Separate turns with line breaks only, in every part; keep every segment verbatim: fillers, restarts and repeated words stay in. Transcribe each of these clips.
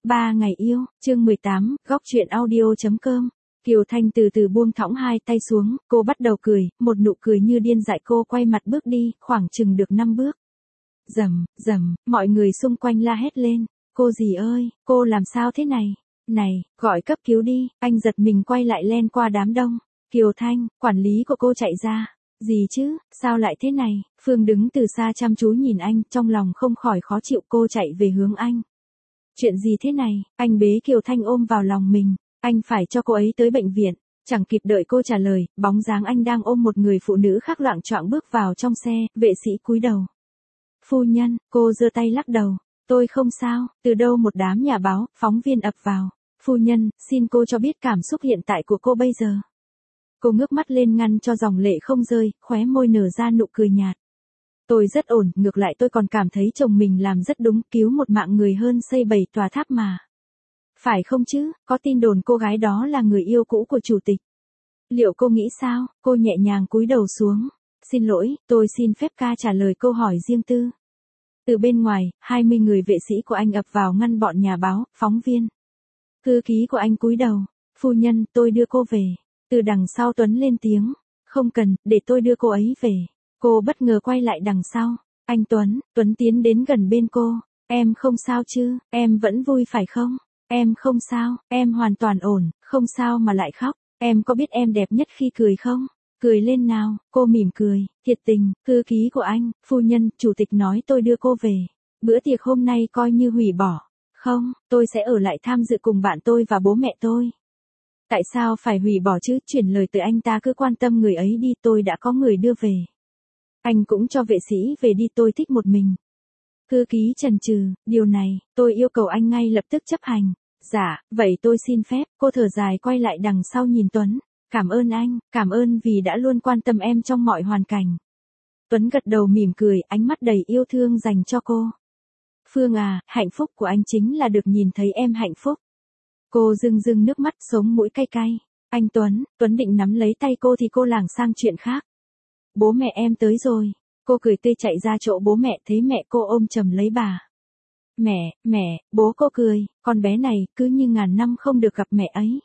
Ba ngày yêu, chương mười tám, góc truyện audio chấm com. Kiều Thanh từ từ buông thõng hai tay xuống, cô bắt đầu cười, một nụ cười như điên dại. Cô quay mặt bước đi, khoảng chừng được năm bước. Rầm, rầm, mọi người xung quanh la hét lên. Cô dì ơi, cô làm sao thế này? Này, gọi cấp cứu đi. Anh giật mình quay lại len qua đám đông. Kiều Thanh, quản lý của cô chạy ra. Gì chứ, sao lại thế này? Phương đứng từ xa chăm chú nhìn anh, trong lòng không khỏi khó chịu. Cô chạy về hướng anh. Chuyện gì thế này? Anh bế Kiều Thanh ôm vào lòng mình. Anh phải cho cô ấy tới bệnh viện. Chẳng kịp đợi cô trả lời, bóng dáng anh đang ôm một người phụ nữ khác loạng choạng bước vào trong xe. Vệ sĩ cúi đầu. Phu nhân, cô giơ tay lắc đầu. Tôi không sao. Từ đâu một đám nhà báo, phóng viên ập vào. Phu nhân, xin cô cho biết cảm xúc hiện tại của cô bây giờ. Cô ngước mắt lên ngăn cho dòng lệ không rơi, khóe môi nở ra nụ cười nhạt. Tôi rất ổn, ngược lại tôi còn cảm thấy chồng mình làm rất đúng, cứu một mạng người hơn xây bảy tòa tháp mà. Phải không chứ, có tin đồn cô gái đó là người yêu cũ của chủ tịch. Liệu cô nghĩ sao? Cô nhẹ nhàng cúi đầu xuống. Xin lỗi, tôi xin phép ca trả lời câu hỏi riêng tư. Từ bên ngoài, hai mươi người vệ sĩ của anh ập vào ngăn bọn nhà báo, phóng viên. Thư ký của anh cúi đầu. Phu nhân, tôi đưa cô về. Từ đằng sau Tuấn lên tiếng. Không cần, để tôi đưa cô ấy về. Cô bất ngờ quay lại đằng sau. Anh Tuấn, Tuấn tiến đến gần bên cô. Em không sao chứ, em vẫn vui phải không? Em không sao, em hoàn toàn ổn, không sao mà lại khóc. Em có biết em đẹp nhất khi cười không? Cười lên nào, cô mỉm cười, thiệt tình. Thư ký của anh, phu nhân, chủ tịch nói tôi đưa cô về. Bữa tiệc hôm nay coi như hủy bỏ. Không, tôi sẽ ở lại tham dự cùng bạn tôi và bố mẹ tôi. Tại sao phải hủy bỏ chứ? Chuyển lời từ anh ta, cứ quan tâm người ấy đi, tôi đã có người đưa về. Anh cũng cho vệ sĩ về đi, tôi thích một mình. Thư ký chần chừ, điều này, tôi yêu cầu anh ngay lập tức chấp hành. Dạ, vậy tôi xin phép. Cô thở dài quay lại đằng sau nhìn Tuấn. Cảm ơn anh, cảm ơn vì đã luôn quan tâm em trong mọi hoàn cảnh. Tuấn gật đầu mỉm cười, ánh mắt đầy yêu thương dành cho cô. Phương à, hạnh phúc của anh chính là được nhìn thấy em hạnh phúc. Cô rưng rưng nước mắt, sống mũi cay cay. Anh Tuấn, Tuấn định nắm lấy tay cô thì cô lảng sang chuyện khác. Bố mẹ em tới rồi. Cô cười tươi chạy ra chỗ bố mẹ, thấy mẹ cô ôm chầm lấy bà. Mẹ, mẹ, bố cô cười, con bé này cứ như ngàn năm không được gặp mẹ ấy.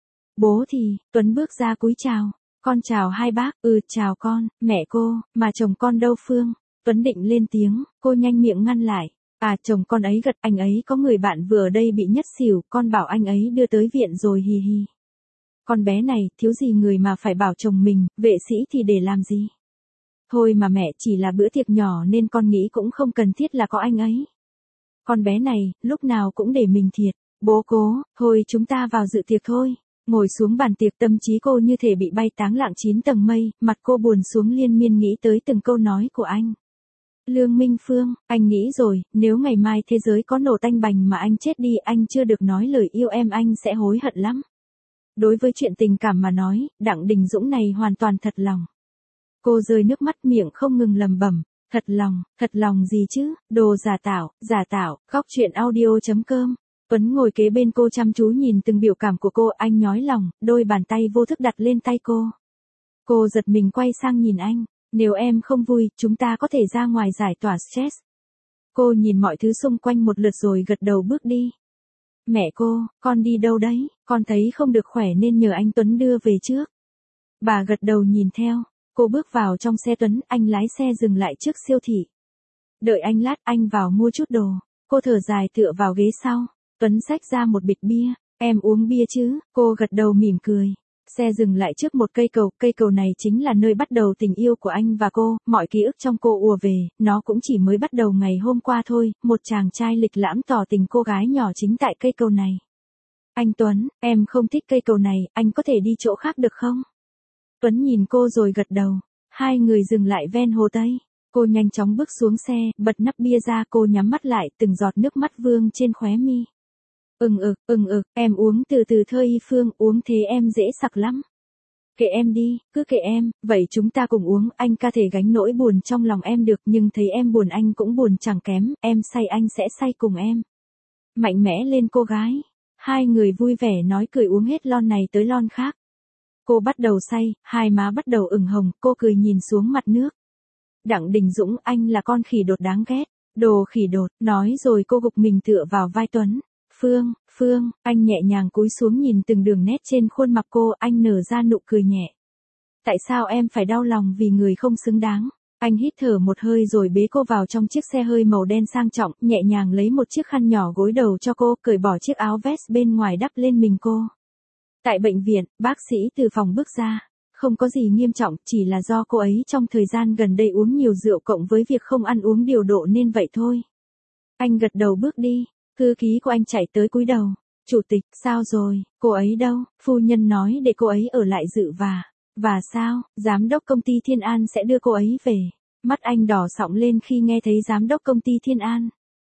Bố thì, Tuấn bước ra cúi chào. Con chào hai bác, ừ chào con, mẹ cô, mà chồng con đâu Phương? Tuấn định lên tiếng, cô nhanh miệng ngăn lại. À chồng con ấy gật, anh ấy có người bạn vừa ở đây bị ngất xỉu, con bảo anh ấy đưa tới viện rồi hì hì. Con bé này, thiếu gì người mà phải bảo chồng mình, vệ sĩ thì để làm gì? Thôi mà mẹ, chỉ là bữa tiệc nhỏ nên con nghĩ cũng không cần thiết là có anh ấy. Con bé này, lúc nào cũng để mình thiệt. Bố cố, thôi chúng ta vào dự tiệc thôi. Ngồi xuống bàn tiệc, tâm trí cô như thể bị bay táng lạng chín tầng mây, mặt cô buồn xuống liên miên nghĩ tới từng câu nói của anh. Lương Minh Phương, anh nghĩ rồi, nếu ngày mai thế giới có nổ tanh bành mà anh chết đi, anh chưa được nói lời yêu em, anh sẽ hối hận lắm. Đối với chuyện tình cảm mà nói, Đặng Đình Dũng này hoàn toàn thật lòng. Cô rơi nước mắt, miệng không ngừng lẩm bẩm. Thật lòng, thật lòng gì chứ, đồ giả tạo, giả tạo. Góc truyện audio chấm com. Tuấn ngồi kế bên cô chăm chú nhìn từng biểu cảm của cô, anh nhói lòng, đôi bàn tay vô thức đặt lên tay cô. Cô giật mình quay sang nhìn anh. Nếu em không vui, chúng ta có thể ra ngoài giải tỏa stress. Cô nhìn mọi thứ xung quanh một lượt rồi gật đầu bước đi. Mẹ cô, con đi đâu đấy? Con thấy không được khỏe nên nhờ anh Tuấn đưa về trước. Bà gật đầu nhìn theo. Cô bước vào trong xe Tuấn, anh lái xe dừng lại trước siêu thị. Đợi anh lát, anh vào mua chút đồ. Cô thở dài tựa vào ghế sau. Tuấn xách ra một bịch bia. Em uống bia chứ? Cô gật đầu mỉm cười. Xe dừng lại trước một cây cầu, cây cầu này chính là nơi bắt đầu tình yêu của anh và cô, mọi ký ức trong cô ùa về, nó cũng chỉ mới bắt đầu ngày hôm qua thôi, một chàng trai lịch lãm tỏ tình cô gái nhỏ chính tại cây cầu này. Anh Tuấn, em không thích cây cầu này, anh có thể đi chỗ khác được không? Tuấn nhìn cô rồi gật đầu, hai người dừng lại ven hồ Tây, cô nhanh chóng bước xuống xe, bật nắp bia ra, cô nhắm mắt lại, từng giọt nước mắt vương trên khóe mi. Ừng ực, ừng ực, em uống từ từ thôi Y Phương, uống thế em dễ sặc lắm. Kệ em đi, cứ kệ em, vậy chúng ta cùng uống, anh ca thể gánh nỗi buồn trong lòng em được, nhưng thấy em buồn anh cũng buồn chẳng kém, em say anh sẽ say cùng em. Mạnh mẽ lên cô gái. Hai người vui vẻ nói cười uống hết lon này tới lon khác. Cô bắt đầu say, hai má bắt đầu ửng hồng, cô cười nhìn xuống mặt nước. Đặng Đình Dũng, anh là con khỉ đột đáng ghét. Đồ khỉ đột, nói rồi cô gục mình tựa vào vai Tuấn. Phương, Phương, anh nhẹ nhàng cúi xuống nhìn từng đường nét trên khuôn mặt cô, anh nở ra nụ cười nhẹ. Tại sao em phải đau lòng vì người không xứng đáng? Anh hít thở một hơi rồi bế cô vào trong chiếc xe hơi màu đen sang trọng, nhẹ nhàng lấy một chiếc khăn nhỏ gối đầu cho cô, cởi bỏ chiếc áo vest bên ngoài đắp lên mình cô. Tại bệnh viện, bác sĩ từ phòng bước ra. Không có gì nghiêm trọng, chỉ là do cô ấy trong thời gian gần đây uống nhiều rượu cộng với việc không ăn uống điều độ nên vậy thôi. Anh gật đầu bước đi, thư ký của anh chạy tới cúi đầu. Chủ tịch, sao rồi, cô ấy đâu? Phu nhân nói để cô ấy ở lại dự và. Và sao, giám đốc công ty Thiên An sẽ đưa cô ấy về. Mắt anh đỏ sọng lên khi nghe thấy giám đốc công ty Thiên An.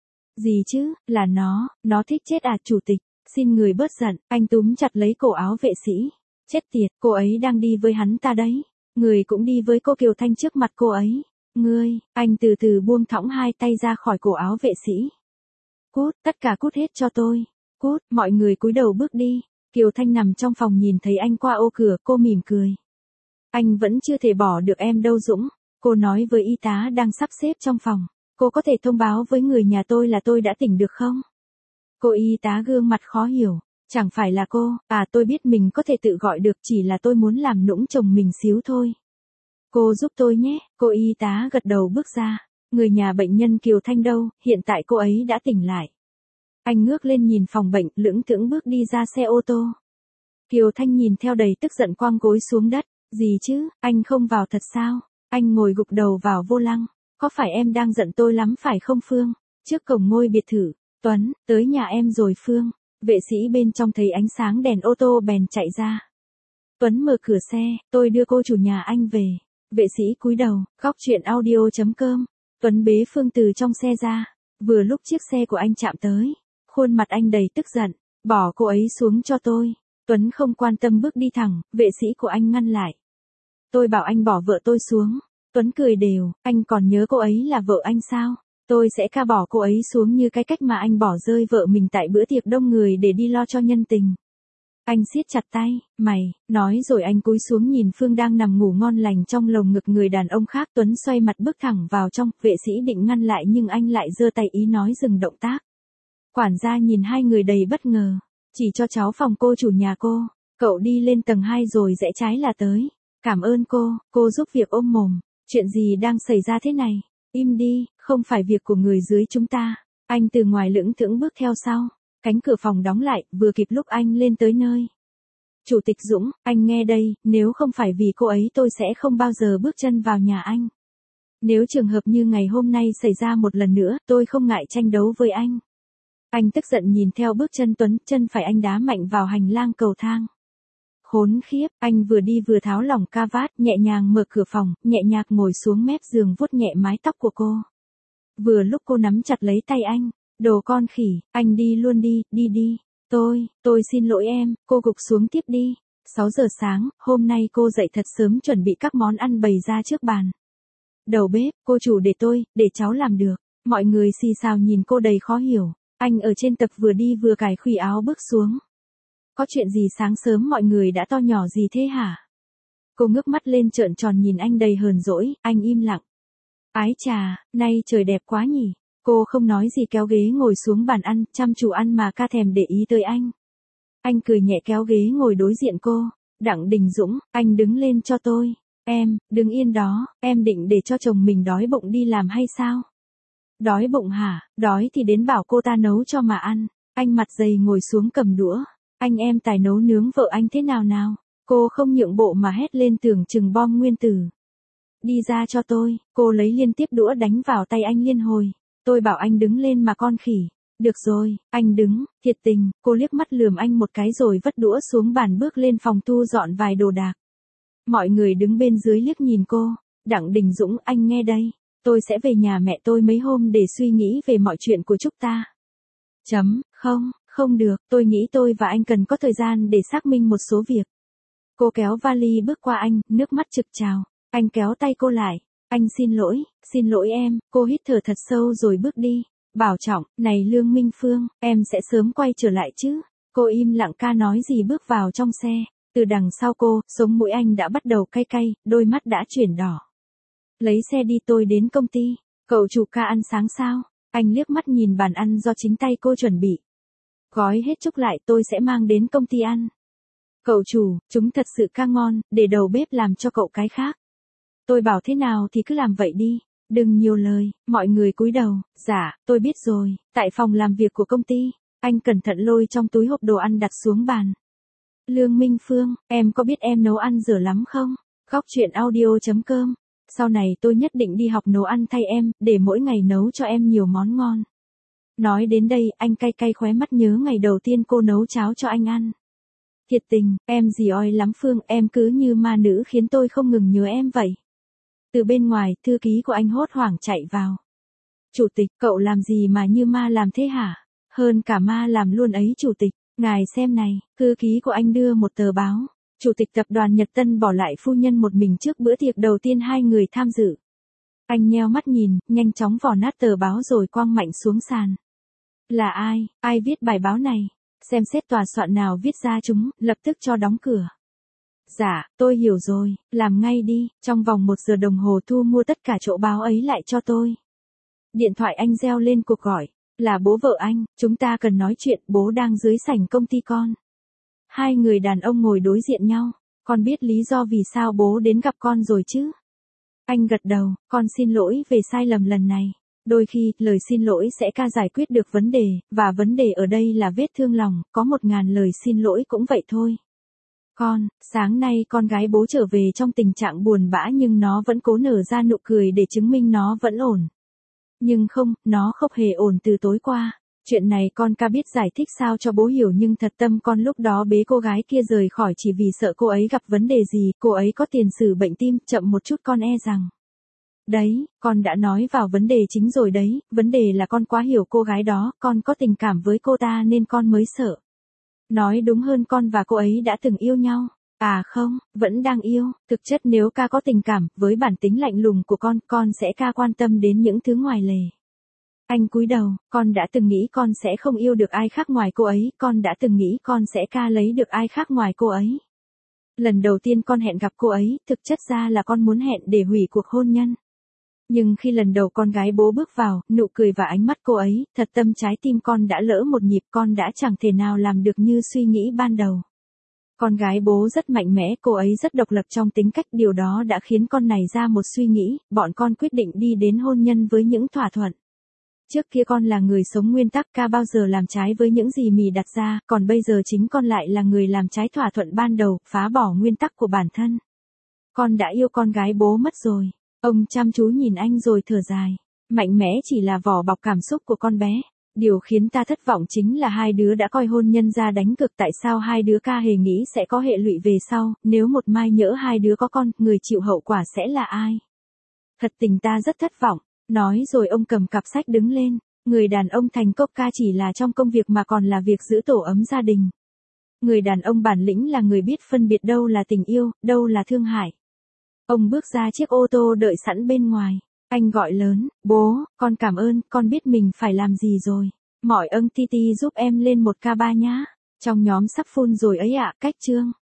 Gì chứ, là nó, nó thích chết à chủ tịch, xin người bớt giận, anh túm chặt lấy cổ áo vệ sĩ. Chết tiệt, cô ấy đang đi với hắn ta đấy. Người cũng đi với cô Kiều Thanh trước mặt cô ấy. Ngươi, anh từ từ buông thõng hai tay ra khỏi cổ áo vệ sĩ. Cút, tất cả cút hết cho tôi. Cút, mọi người cúi đầu bước đi. Kiều Thanh nằm trong phòng nhìn thấy anh qua ô cửa, cô mỉm cười. Anh vẫn chưa thể bỏ được em đâu Dũng. Cô nói với y tá đang sắp xếp trong phòng. Cô có thể thông báo với người nhà tôi là tôi đã tỉnh được không? Cô y tá gương mặt khó hiểu. Chẳng phải là cô, à tôi biết mình có thể tự gọi được, chỉ là tôi muốn làm nũng chồng mình xíu thôi. Cô giúp tôi nhé, cô y tá gật đầu bước ra. Người nhà bệnh nhân Kiều Thanh đâu, hiện tại cô ấy đã tỉnh lại. Anh ngước lên nhìn phòng bệnh, lững thững bước đi ra xe ô tô. Kiều Thanh nhìn theo đầy tức giận quăng gối xuống đất. Gì chứ, anh không vào thật sao? Anh ngồi gục đầu vào vô lăng. Có phải em đang giận tôi lắm phải không Phương? Trước cổng ngôi biệt thự, Tuấn, tới nhà em rồi Phương. Vệ sĩ bên trong thấy ánh sáng đèn ô tô bèn chạy ra. Tuấn mở cửa xe, tôi đưa cô chủ nhà anh về. Vệ sĩ cúi đầu, góc chuyện audio chấm com. Tuấn bế Phương từ trong xe ra. Vừa lúc chiếc xe của anh chạm tới. Khuôn mặt anh đầy tức giận. Bỏ cô ấy xuống cho tôi. Tuấn không quan tâm bước đi thẳng, vệ sĩ của anh ngăn lại. Tôi bảo anh bỏ vợ tôi xuống. Tuấn cười đều, anh còn nhớ cô ấy là vợ anh sao? Tôi sẽ ca bỏ cô ấy xuống như cái cách mà anh bỏ rơi vợ mình tại bữa tiệc đông người để đi lo cho nhân tình. Anh siết chặt tay, mày, nói rồi anh cúi xuống nhìn Phương đang nằm ngủ ngon lành trong lồng ngực người đàn ông khác. Tuấn xoay mặt bước thẳng vào trong, vệ sĩ định ngăn lại nhưng anh lại giơ tay ý nói dừng động tác. Quản gia nhìn hai người đầy bất ngờ, chỉ cho cháu phòng cô chủ nhà cô, cậu đi lên tầng hai rồi rẽ trái là tới. Cảm ơn cô, cô giúp việc ôm mồm, chuyện gì đang xảy ra thế này? Im đi, không phải việc của người dưới chúng ta. Anh từ ngoài lững thững bước theo sau. Cánh cửa phòng đóng lại, vừa kịp lúc anh lên tới nơi. Chủ tịch Dũng, anh nghe đây, nếu không phải vì cô ấy tôi sẽ không bao giờ bước chân vào nhà anh. Nếu trường hợp như ngày hôm nay xảy ra một lần nữa, tôi không ngại tranh đấu với anh. Anh tức giận nhìn theo bước chân Tuấn, chân phải anh đá mạnh vào hành lang cầu thang. Khốn khiếp, anh vừa đi vừa tháo lỏng ca vát, nhẹ nhàng mở cửa phòng, nhẹ nhàng ngồi xuống mép giường vuốt nhẹ mái tóc của cô. Vừa lúc cô nắm chặt lấy tay anh, đồ con khỉ, anh đi luôn đi, đi đi. Tôi, tôi xin lỗi em, cô gục xuống tiếp đi. sáu giờ sáng, hôm nay cô dậy thật sớm chuẩn bị các món ăn bày ra trước bàn. Đầu bếp, cô chủ để tôi, để cháu làm được. Mọi người xì xào nhìn cô đầy khó hiểu. Anh ở trên tập vừa đi vừa cài khuy áo bước xuống. Có chuyện gì sáng sớm mọi người đã to nhỏ gì thế hả? Cô ngước mắt lên trợn tròn nhìn anh đầy hờn dỗi, anh im lặng. Ái chà, nay trời đẹp quá nhỉ. Cô không nói gì kéo ghế ngồi xuống bàn ăn, chăm chú ăn mà ca thèm để ý tới anh. Anh cười nhẹ kéo ghế ngồi đối diện cô. Đặng Đình Dũng, anh đứng lên cho tôi. Em, đứng yên đó, em định để cho chồng mình đói bụng đi làm hay sao? Đói bụng hả? Đói thì đến bảo cô ta nấu cho mà ăn. Anh mặt dày ngồi xuống cầm đũa. Anh em tài nấu nướng vợ anh thế nào nào? Cô không nhượng bộ mà hét lên tưởng chừng bom nguyên tử. Đi ra cho tôi, cô lấy liên tiếp đũa đánh vào tay anh liên hồi. Tôi bảo anh đứng lên mà con khỉ. Được rồi, anh đứng, thiệt tình, cô liếc mắt lườm anh một cái rồi vất đũa xuống bàn bước lên phòng thu dọn vài đồ đạc. Mọi người đứng bên dưới liếc nhìn cô. Đặng Đình Dũng, anh nghe đây. Tôi sẽ về nhà mẹ tôi mấy hôm để suy nghĩ về mọi chuyện của chúng ta. Chấm, không, không được, tôi nghĩ tôi và anh cần có thời gian để xác minh một số việc. Cô kéo vali bước qua anh, nước mắt trực trào. Anh kéo tay cô lại. Anh xin lỗi, xin lỗi em, cô hít thở thật sâu rồi bước đi. Bảo trọng, này Lương Minh Phương, em sẽ sớm quay trở lại chứ. Cô im lặng ca nói gì bước vào trong xe. Từ đằng sau cô, sống mũi anh đã bắt đầu cay cay, đôi mắt đã chuyển đỏ. Lấy xe đi tôi đến công ty. Cậu chủ ca ăn sáng sao? Anh liếc mắt nhìn bàn ăn do chính tay cô chuẩn bị. Gói hết chúc lại tôi sẽ mang đến công ty ăn. Cậu chủ, chúng thật sự ca ngon, để đầu bếp làm cho cậu cái khác. Tôi bảo thế nào thì cứ làm vậy đi. Đừng nhiều lời, mọi người cúi đầu. Dạ, tôi biết rồi. Tại phòng làm việc của công ty, anh cẩn thận lôi trong túi hộp đồ ăn đặt xuống bàn. Lương Minh Phương, em có biết em nấu ăn dở lắm không? Góc chuyện audio chấm com. Sau này tôi nhất định đi học nấu ăn thay em, để mỗi ngày nấu cho em nhiều món ngon. Nói đến đây, anh cay cay khóe mắt nhớ ngày đầu tiên cô nấu cháo cho anh ăn. Thiệt tình, em dì oi lắm Phương, em cứ như ma nữ khiến tôi không ngừng nhớ em vậy. Từ bên ngoài, thư ký của anh hốt hoảng chạy vào. Chủ tịch, cậu làm gì mà như ma làm thế hả? Hơn cả ma làm luôn ấy chủ tịch. Ngài xem này, thư ký của anh đưa một tờ báo. Chủ tịch tập đoàn Nhật Tân bỏ lại phu nhân một mình trước bữa tiệc đầu tiên hai người tham dự. Anh nheo mắt nhìn, nhanh chóng vò nát tờ báo rồi quăng mạnh xuống sàn. Là ai, ai viết bài báo này? Xem xét tòa soạn nào viết ra chúng, lập tức cho đóng cửa. Dạ, tôi hiểu rồi, làm ngay đi, trong vòng một giờ đồng hồ thu mua tất cả chỗ báo ấy lại cho tôi. Điện thoại anh reo lên cuộc gọi, là bố vợ anh, chúng ta cần nói chuyện, bố đang dưới sảnh công ty con. Hai người đàn ông ngồi đối diện nhau, con biết lý do vì sao bố đến gặp con rồi chứ? Anh gật đầu, con xin lỗi về sai lầm lần này. Đôi khi, lời xin lỗi sẽ ca giải quyết được vấn đề, và vấn đề ở đây là vết thương lòng, có một ngàn lời xin lỗi cũng vậy thôi. Con, sáng nay con gái bố trở về trong tình trạng buồn bã nhưng nó vẫn cố nở ra nụ cười để chứng minh nó vẫn ổn. Nhưng không, nó không hề ổn từ tối qua. Chuyện này con ca biết giải thích sao cho bố hiểu nhưng thật tâm con lúc đó bế cô gái kia rời khỏi chỉ vì sợ cô ấy gặp vấn đề gì, cô ấy có tiền sử bệnh tim, chậm một chút con e rằng. Đấy, con đã nói vào vấn đề chính rồi đấy, vấn đề là con quá hiểu cô gái đó, con có tình cảm với cô ta nên con mới sợ. Nói đúng hơn con và cô ấy đã từng yêu nhau. À không, vẫn đang yêu, thực chất nếu ca có tình cảm, với bản tính lạnh lùng của con, con sẽ ca quan tâm đến những thứ ngoài lề. Anh cúi đầu, con đã từng nghĩ con sẽ không yêu được ai khác ngoài cô ấy, con đã từng nghĩ con sẽ ca lấy được ai khác ngoài cô ấy. Lần đầu tiên con hẹn gặp cô ấy, thực chất ra là con muốn hẹn để hủy cuộc hôn nhân. Nhưng khi lần đầu con gái bố bước vào, nụ cười và ánh mắt cô ấy, thật tâm trái tim con đã lỡ một nhịp, con đã chẳng thể nào làm được như suy nghĩ ban đầu. Con gái bố rất mạnh mẽ, cô ấy rất độc lập trong tính cách, điều đó đã khiến con này ra một suy nghĩ, bọn con quyết định đi đến hôn nhân với những thỏa thuận. Trước kia con là người sống nguyên tắc, ca bao giờ làm trái với những gì mì đặt ra, còn bây giờ chính con lại là người làm trái thỏa thuận ban đầu, phá bỏ nguyên tắc của bản thân. Con đã yêu con gái bố mất rồi. Ông chăm chú nhìn anh rồi thở dài. Mạnh mẽ chỉ là vỏ bọc cảm xúc của con bé. Điều khiến ta thất vọng chính là hai đứa đã coi hôn nhân ra đánh cược, tại sao hai đứa ca hề nghĩ sẽ có hệ lụy về sau, nếu một mai nhỡ hai đứa có con, người chịu hậu quả sẽ là ai? Thật tình ta rất thất vọng. Nói rồi ông cầm cặp sách đứng lên. Người đàn ông thành công ca chỉ là trong công việc mà còn là việc giữ tổ ấm gia đình. Người đàn ông bản lĩnh là người biết phân biệt đâu là tình yêu, đâu là thương hại. Ông bước ra chiếc ô tô đợi sẵn bên ngoài. Anh gọi lớn, bố, con cảm ơn, con biết mình phải làm gì rồi. Mọi ơn Titi giúp em lên một ca ba nhá. Trong nhóm sắp phun rồi ấy ạ, cách chương.